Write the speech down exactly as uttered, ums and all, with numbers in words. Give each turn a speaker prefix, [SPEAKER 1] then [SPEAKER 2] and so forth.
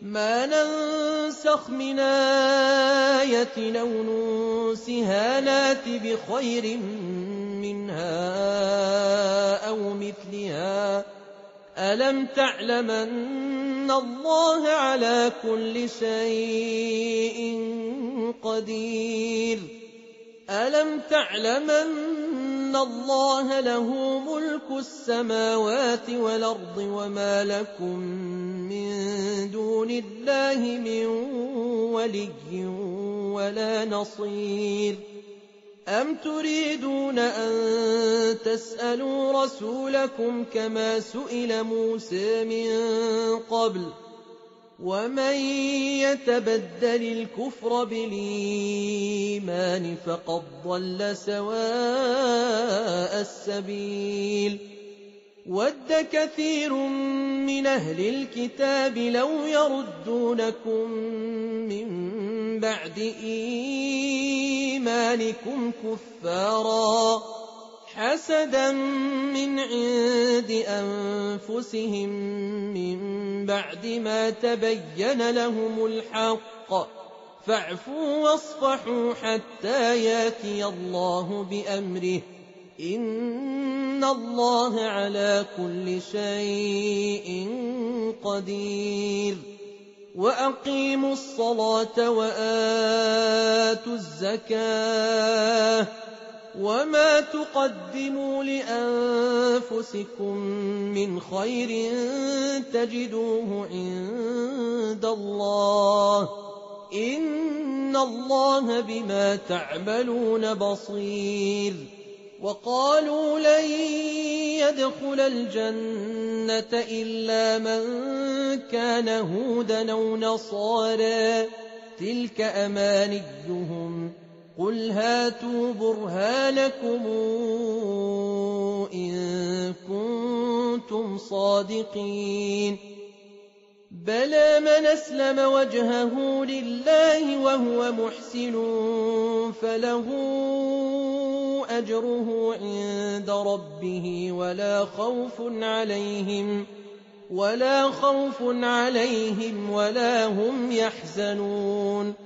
[SPEAKER 1] ما ننسخ من آية أو ننسها نات بخير منها أو مثلها ألم تعلم أن الله على كل شيء قدير ألم تعلم أن الله له ملك السماوات والأرض وما لكم من دون الله من ولي ولا نصير أم تريدون أن تسألوا رسولكم كما سئل موسى من قبل ومن يتبدل الكفر بالإيمان فقد ضل سواء السبيل ود كثير من أهل الكتاب لو يردونكم من بعد إيمانكم كفارا حسدا من عند أنفسهم من بعد ما تبين لهم الحق فاعفوا واصفحوا حتى ياتي الله بأمره إن الله على كل شيء قدير وأقيموا الصلاة وآتوا الزكاة وما تقدموا لأنفسكم من خير تجدوه عند الله إن الله بما تعملون بصير وقالوا لن يدخل الجنة إلا من كان هودا أو نصارى تلك أمانيهم قل هاتوا برهانكم إن كنتم صادقين بلى من أسلم وجهه لله وهو محسن فله أجره عند ربه ولا خوف عليهم ولا خوف عليهم ولا هم يحزنون